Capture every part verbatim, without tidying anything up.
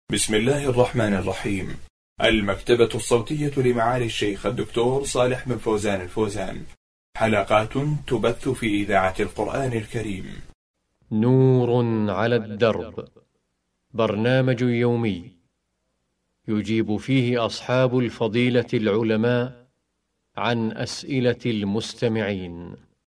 بسم الله الرحمن الرحيم. المكتبة الصوتية لمعالي الشيخ الدكتور صالح بن فوزان الفوزان، حلقات تبث في إذاعة القرآن الكريم. نور على الدرب، برنامج يومي يجيب فيه أصحاب الفضيلة العلماء عن أسئلة المستمعين.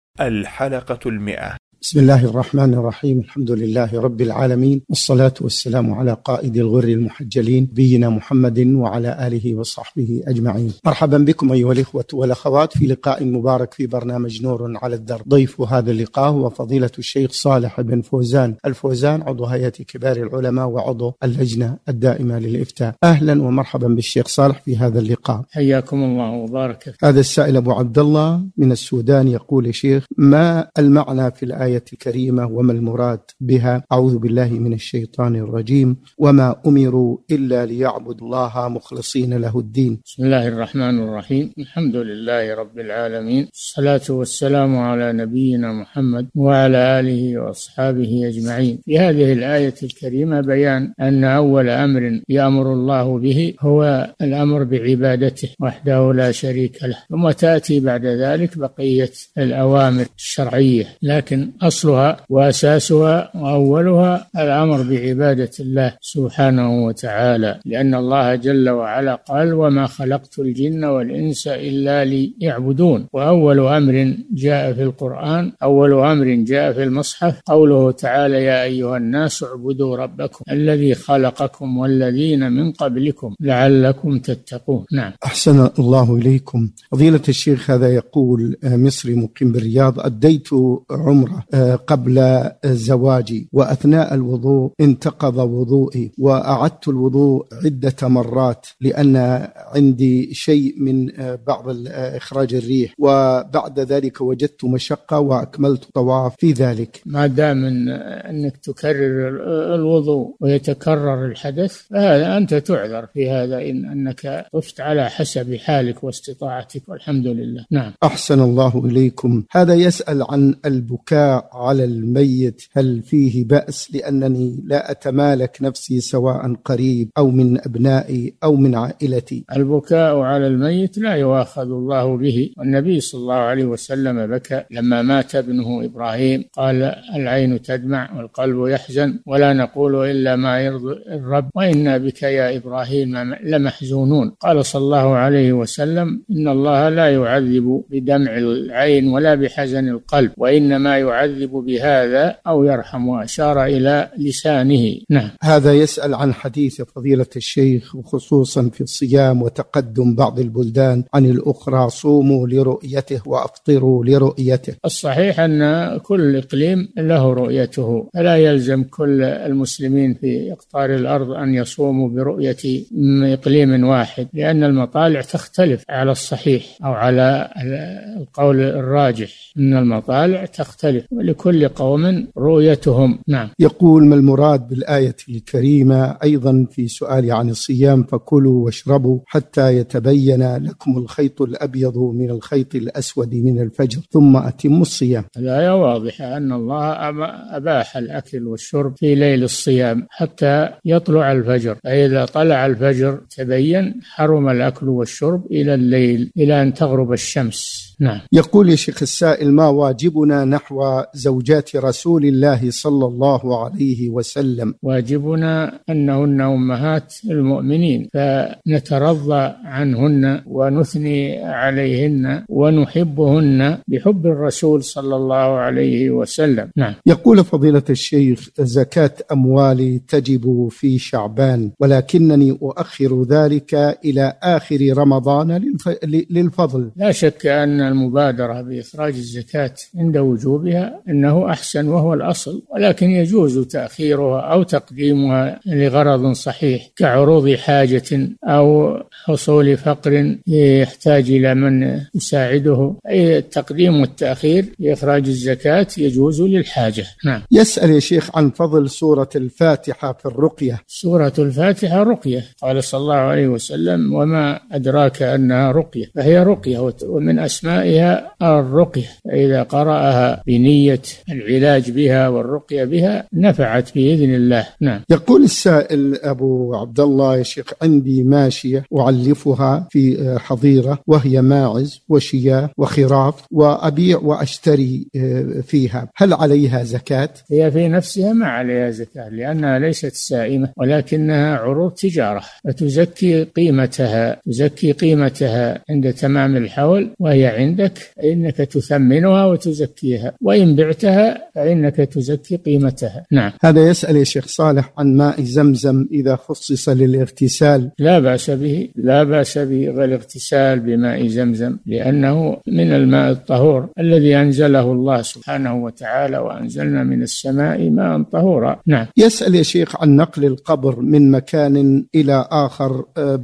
الحلقة المئة. بسم الله الرحمن الرحيم. الحمد لله رب العالمين، والصلاة والسلام على قائد الغر المحجلين نبينا محمد وعلى آله وصحبه أجمعين. مرحبا بكم أيها الإخوة والأخوات في لقاء مبارك في برنامج نور على الدرب. ضيف هذا اللقاء هو فضيلة الشيخ صالح بن فوزان الفوزان، عضو هيئة كبار العلماء وعضو اللجنة الدائمة للإفتاء. أهلا ومرحبا بالشيخ صالح في هذا اللقاء. حياكم الله وبارك فيك. هذا السائل أبو عبد الله من السودان يقول: يا شيخ، ما المعنى في الآية الكريمة وما المراد بها؟ أعوذ بالله من الشيطان الرجيم، وما أمروا إلا ليعبدوا الله مخلصين له الدين. بسم الله الرحمن الرحيم. الحمد لله رب العالمين، الصلاة والسلام على نبينا محمد وعلى آله وأصحابه أجمعين. في هذه الآية الكريمة بيان أن أول أمر يأمر الله به هو الأمر بعبادته وحده لا شريك له، ثم تأتي بعد ذلك بقية الأوامر الشرعية، لكن أصلها وأساسها وأولها الأمر بعبادة الله سبحانه وتعالى، لأن الله جل وعلا قال: وما خلقت الجن والإنس إلا ليعبدون. وأول أمر جاء في القرآن، أول أمر جاء في المصحف قوله تعالى: يا أيها الناس اعبدوا ربكم الذي خلقكم والذين من قبلكم لعلكم تتقون. نعم. أحسن الله إليكم. فضيلة الشيخ، هذا يقول: مصري مقيم بالرياض، أديت عمره قبل زواجي، وأثناء الوضوء انتقض وضوئي، وأعدت الوضوء عدة مرات لأن عندي شيء من بعض إخراج الريح، وبعد ذلك وجدت مشقة وأكملت طواف في ذلك. ما دام أنك تكرر الوضوء ويتكرر الحدث فهذا أنت تعذر في هذا، إن أنك طفت على حسب حالك واستطاعتك، والحمد لله. نعم. أحسن الله إليكم. هذا يسأل عن البكاء على الميت، هل فيه بأس؟ لأنني لا أتمالك نفسي سواء قريب أو من أبنائي أو من عائلتي. البكاء على الميت لا يؤاخذ الله به، والنبي صلى الله عليه وسلم بكى لما مات ابنه إبراهيم، قال: العين تدمع والقلب يحزن ولا نقول إلا ما يرضي الرب وإنا بك يا إبراهيم لمحزونون. قال صلى الله عليه وسلم: إن الله لا يعذب بدمع العين ولا بحزن القلب، وإنما يعذب بهذا أو يرحم، وأشار إلى لسانه. نعم. هذا يسأل عن حديث فضيلة الشيخ، وخصوصا في الصيام وتقدم بعض البلدان عن الأخرى: صوموا لرؤيته وأفطروا لرؤيته. الصحيح أن كل إقليم له رؤيته، فلا يلزم كل المسلمين في أقطار الأرض أن يصوموا برؤية إقليم واحد، لأن المطالع تختلف على الصحيح أو على القول الراجح، إن المطالع تختلف ولكل قوم رؤيتهم. نعم. يقول: ما المراد بالآية الكريمة أيضا في سؤال عن الصيام: فكلوا واشربوا حتى يتبين لكم الخيط الأبيض من الخيط الأسود من الفجر ثم أتموا الصيام. الآية واضحة أن الله أباح الأكل والشرب في ليل الصيام حتى يطلع الفجر، فإذا طلع الفجر تبين حرم الأكل والشرب إلى الليل إلى أن تغرب الشمس. نعم. يقول: يا شيخ السائل، ما واجبنا نحو زوجات رسول الله صلى الله عليه وسلم؟ واجبنا أنهن أمهات المؤمنين، فنترضى عنهن ونثني عليهن ونحبهن بحب الرسول صلى الله عليه وسلم. نعم. يقول فضيلة الشيخ: زكاة أموالي تجب في شعبان، ولكنني أؤخر ذلك إلى آخر رمضان للفضل. لا شك أن المبادرة بإخراج الزكاة عند وجوبها إنه أحسن وهو الأصل، ولكن يجوز تأخيرها أو تقديمها لغرض صحيح كعروض حاجة أو حصول فقر يحتاج إلى من يساعده. أي التقديم والتأخير لإخراج الزكاة يجوز للحاجة. نعم. يسأل يا شيخ عن فضل سورة الفاتحة في الرقية. سورة الفاتحة رقية، قال صلى الله عليه وسلم: وما أدراك أنها رقية، فهي رقية، ومن أسمائها الرقية، فإذا قرأها بنية نية العلاج بها والرقية بها نفعت بإذن الله. نعم. يقول السائل أبو عبد الله: يا شيخ، عندي ماشية أعلفها في حظيرة وهي ماعز وشياه وخراف، وأبيع وأشتري فيها، هل عليها زكاة؟ هي في نفسها ما عليها زكاة لأنها ليست سائمة، ولكنها عروض تجارة، فتزكي قيمتها تزكي قيمتها عند تمام الحول، وهي عندك إنك تثمنها وتزكيها، وإن بعتها فإنك تزكي قيمتها. نعم. هذا يسأل يا شيخ صالح عن ماء زمزم إذا خصص للاغتسال. لا بأس به لا بأس به الاغتسال بماء زمزم، لأنه من الماء الطهور الذي أنزله الله سبحانه وتعالى، وأنزلنا من السماء ماء طهورا. نعم. يسأل يا شيخ عن نقل القبر من مكان إلى آخر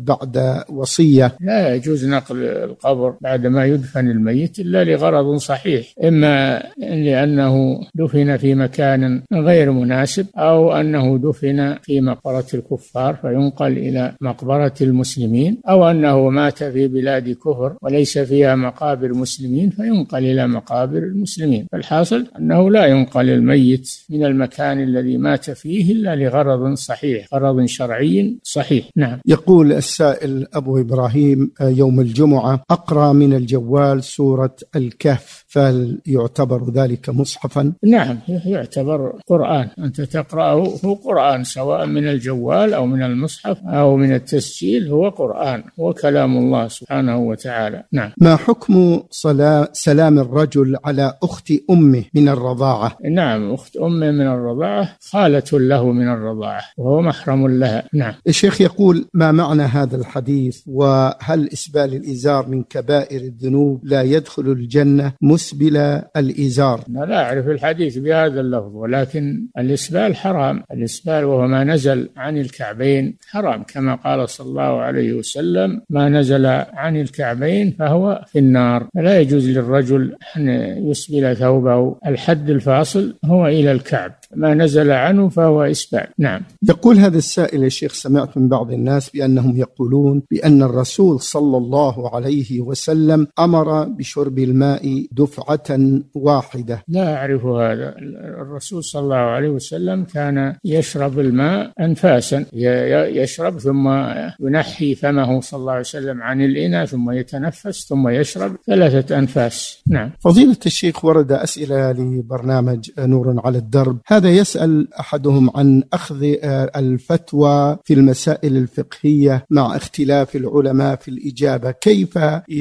بعد وصية. لا يجوز نقل القبر بعد ما يدفن الميت إلا لغرض صحيح، إما لأنه دفن في مكان غير مناسب، أو أنه دفن في مقبرة الكفار فينقل إلى مقبرة المسلمين، أو أنه مات في بلاد كفر وليس فيها مقابر مسلمين فينقل إلى مقابر المسلمين. فالحاصل أنه لا ينقل الميت من المكان الذي مات فيه إلا لغرض صحيح، غرض شرعي صحيح. نعم. يقول السائل أبو إبراهيم: يوم الجمعة أقرأ من الجوال سورة الكهف، فهل يعتبر ذلك مصحفا؟ نعم، يعتبر قرآن، أنت تقرأه هو قرآن، سواء من الجوال أو من المصحف أو من التسجيل، هو قرآن، هو كلام الله سبحانه وتعالى. نعم. ما حكم سلام الرجل على أخت أمه من الرضاعة؟ نعم، أخت أمه من الرضاعة خالة له من الرضاعة وهو محرم لها. نعم. الشيخ يقول: ما معنى هذا الحديث؟ وهل إسبال الإزار من كبائر الذنوب لا يدخل الجنة مسبل الإزار؟ أنا لا أعرف الحديث بهذا اللفظ، ولكن الإسبال حرام، الإسبال وهو ما نزل عن الكعبين حرام، كما قال صلى الله عليه وسلم: ما نزل عن الكعبين فهو في النار. فلا يجوز للرجل أن يسبل ثوبه، الحد الفاصل هو إلى الكعب، ما نزل عنه فهو إسبال. نعم. يقول هذا السائل: يا شيخ، سمعت من بعض الناس بأنهم يقولون بأن الرسول صلى الله عليه وسلم أمر بشرب الماء دفعة واحدة. لا أعرف هذا. الرسول صلى الله عليه وسلم كان يشرب الماء أنفاسا، يشرب ثم ينحي فمه صلى الله عليه وسلم عن الإناء ثم يتنفس ثم يشرب ثلاثة أنفاس. نعم. فضيلة الشيخ، ورد أسئلة لبرنامج نور على الدرب. هذا يسأل أحدهم عن أخذ الفتوى في المسائل الفقهية مع اختلاف العلماء في الإجابة، كيف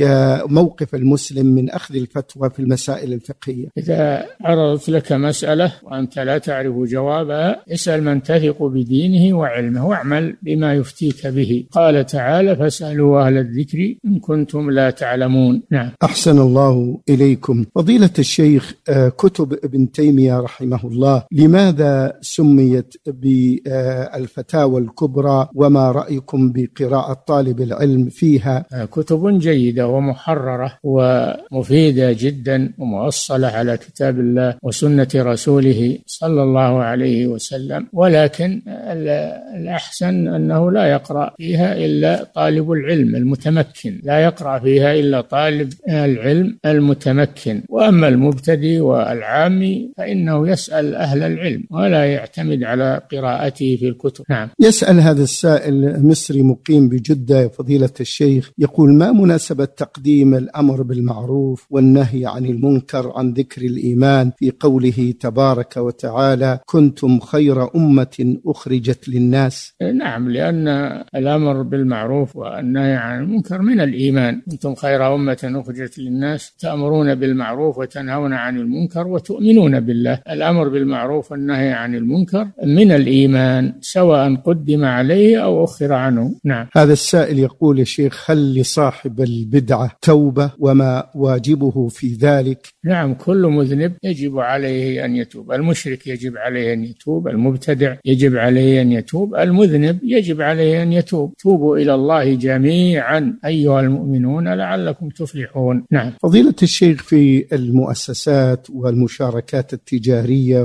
موقف المسلم من أخذ الفتوى في المسائل الفقهية؟ إذا عرضت لك مسألة وأنت لا تعرف جوابها، اسأل من تثق بدينه وعلمه واعمل بما يفتيك به. قال تعالى: فاسألوا أهل الذكر إن كنتم لا تعلمون. نعم. أحسن الله إليكم. فضيلة الشيخ، كتب ابن تيمية رحمه الله لماذا سميت بالفتاوى الكبرى، وما رأيكم بقراءة طالب العلم فيها؟ كتب جيدة ومحررة ومفيدة جدا وموصلة على كتاب الله وسنة رسوله صلى الله عليه وسلم، ولكن الأحسن أنه لا يقرأ فيها إلا طالب العلم المتمكن، لا يقرأ فيها إلا طالب العلم المتمكن، وأما المبتدئ والعامي فإنه يسأل أهل العلم ولا يعتمد على قراءته في الكتب. نعم. يسأل هذا السائل مصري مقيم بجدة: فضيلة الشيخ، يقول: ما مناسبة تقديم الأمر بالمعروف والنهي عن المنكر عن ذكر الإيمان في قوله تبارك وتعالى: كنتم خير أمة أخرجت للناس؟ نعم، لأن الأمر بالمعروف والنهي عن المنكر من الإيمان. كنتم خير أمة أخرجت للناس تأمرون بالمعروف وتنهون عن المنكر وتؤمنون بالله. الأمر بالمعروف والنهي عن المنكر من الإيمان، سواء قدم عليه أو أخر عنه. نعم. هذا السائل يقول: يا شيخ، هل لصاحب البدعة توبة، وما واجبه في ذلك؟ نعم، كل مذنب يجب عليه أن يتوب، المشرك يجب عليه أن يتوب، المبتدع يجب عليه أن يتوب، المذنب يجب عليه أن يتوب. توبوا إلى الله جميعا أيها المؤمنون لعلكم تفلحون. نعم. فضيلة الشيخ، في المؤسسات والمشاركات التجارية والشركات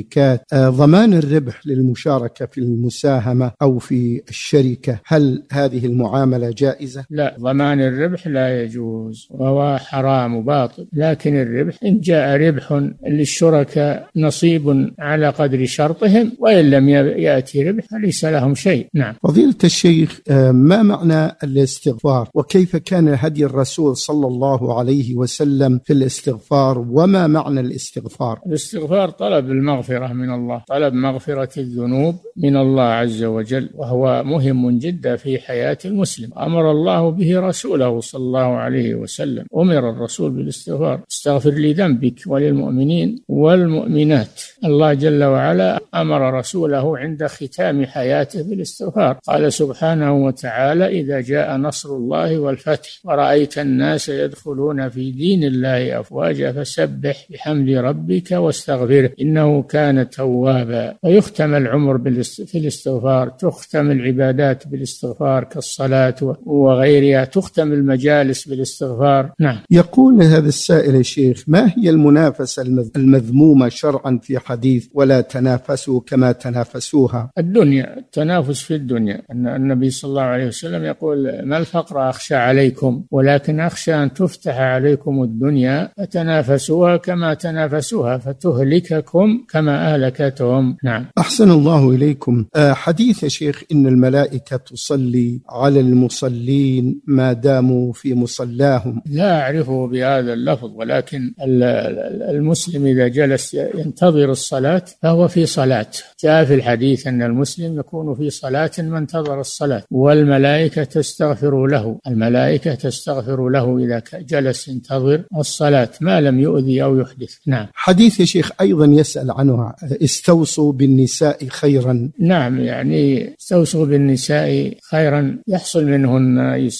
الشركات ضمان الربح للمشاركة في المساهمة أو في الشركة، هل هذه المعاملة جائزة؟ لا، ضمان الربح لا يجوز وهو حرام وباطل، لكن الربح إن جاء ربح للشركاء نصيب على قدر شرطهم، وإن لم يأتي ربح فليس لهم شيء. نعم. فضيلة الشيخ، ما معنى الاستغفار، وكيف كان هدي الرسول صلى الله عليه وسلم في الاستغفار، وما معنى الاستغفار؟ الاستغفار طلب المغفرة من الله، طلب مغفرة الذنوب من الله عز وجل، وهو مهم جدا في حياة المسلم. أمر الله به رسوله صلى الله عليه وسلم، أمر الرسول بالاستغفار: استغفر لذنبك وللمؤمنين والمؤمنات. الله جل وعلا أمر رسوله عند ختام حياته بالاستغفار، قال سبحانه وتعالى: إذا جاء نصر الله والفتح ورأيت الناس يدخلون في دين الله أفواجا فسبح بحمد ربك واستغفره إنه كان توابا. ويختم العمر في الاستغفار، تختم العبادات بالاستغفار كالصلاة وغيرها، تختم المجالس بالاستغفار. نعم. يقول هذا السائل يا شيخ: ما هي المنافسة المذمومة شرعا في حديث ولا تنافسوا كما تنافسوها؟ الدنيا، التنافس في الدنيا. أن النبي صلى الله عليه وسلم يقول: ما الفقر أخشى عليكم ولكن أخشى أن تفتح عليكم الدنيا فتنافسوها كما تنافسوها فتهلككم كما أهلكتهم. نعم. أحسن الله إليكم. حديث يا شيخ: إن الملائكة تصلي على المصلين ما داموا في مصلاهم. لا أعرفه بهذا اللفظ، ولكن المسلم إذا جلس ينتظر الصلاة فهو في صلاة. جاء في الحديث أن المسلم يكون في صلاة ما انتظر الصلاة، والملائكة تستغفر له، الملائكة تستغفر له إذا جلس ينتظر الصلاة ما لم يؤذي أو يحدث. نعم. حديث يا شيخ أيضا يسأل عنه: استوصوا بالنساء خيرا. نعم، يعني استوصوا بالنساء خيرا يحصل منهن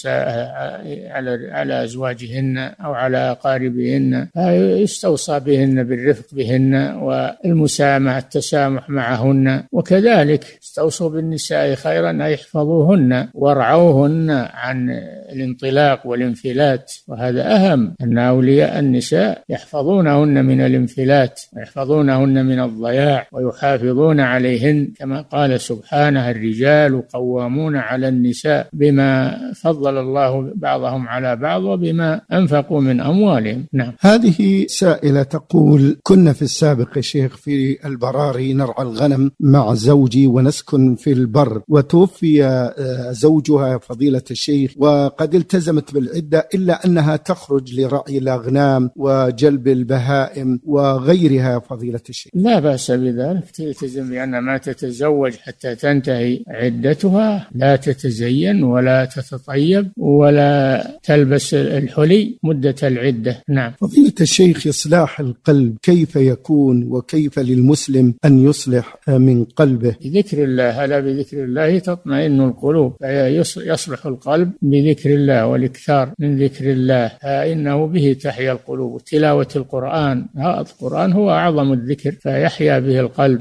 على على أزواجهن أو على أقاربهن، يستوصى بهن بالرفق بهن والمسامحة التسامح معهن، وكذلك استوصوا بالنساء خيرا أي احفظوهن وارعوهن عن الانطلاق والانفلات، وهذا أهم، أن أولياء النساء يحفظونهن من الانفلات ويحفظونهن من الضياع ويحافظون عليهن، كما قال سبحانه: الرجال قوامون على النساء بما فضل الله بعضهم على بعض وبما أنفقوا من أموالهم. نعم. هذه سائلة تقول: كنا في السابق يا شيخ في البراري نرعى الغنم مع زوجي ونسكن في البر، وتوفي زوجها فضيلة الشيخ وقد التزمت بالعدة، إلا أنها تخرج لرعي الأغنام وجلب البهائم وغيرها فضيلة الشيخ. لا بأس بذلك، تلتزم بأن ما تتزوج حتى تنتهي عدتها، لا تتزين ولا تتطيب ولا تلبس الحلي مدة العدة. نعم. فضيلة الشيخ، إصلاح القلب كيف يكون، وكيف للمسلم أن يصلح من قلبه؟ بذكر الله، ألا بذكر الله تطمئن القلوب، يصلح القلب بذكر الله والاكثار من ذكر الله، فإنه به تحيا القلوب. تلاوة القرآن، القرآن هو أعظم الذكر، فيحيا به القلب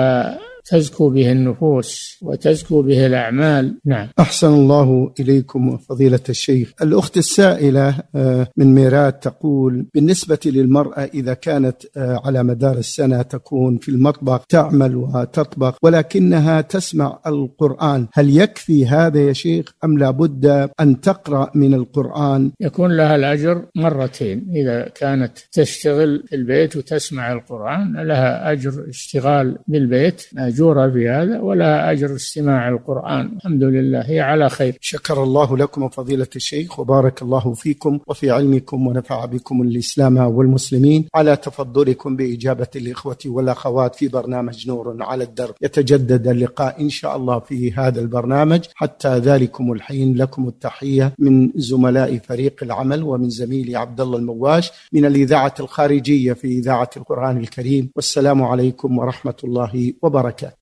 وتزكو به النفوس وتزكو به الأعمال. نعم. أحسن الله إليكم فضيلة الشيخ. الأخت السائلة من ميرات تقول: بالنسبة للمرأة إذا كانت على مدار السنة تكون في المطبخ تعمل وتطبخ ولكنها تسمع القرآن، هل يكفي هذا يا شيخ أم لابد أن تقرأ من القرآن؟ يكون لها الأجر مرتين، إذا كانت تشتغل في البيت وتسمع القرآن لها أجر اشتغال بالبيت مأجورة في هذا، ولا أجر استماع القرآن. الحمد لله، هي على خير. شكر الله لكم فضيلة الشيخ وبارك الله فيكم وفي علمكم ونفع بكم الإسلام والمسلمين على تفضلكم بإجابة الإخوة والأخوات في برنامج نور على الدرب. يتجدد اللقاء إن شاء الله في هذا البرنامج، حتى ذلكم الحين لكم التحية من زملاء فريق العمل ومن زميلي عبد الله المواش من الإذاعة الخارجية في إذاعة القرآن الكريم، والسلام عليكم ورحمة الله وبركاته.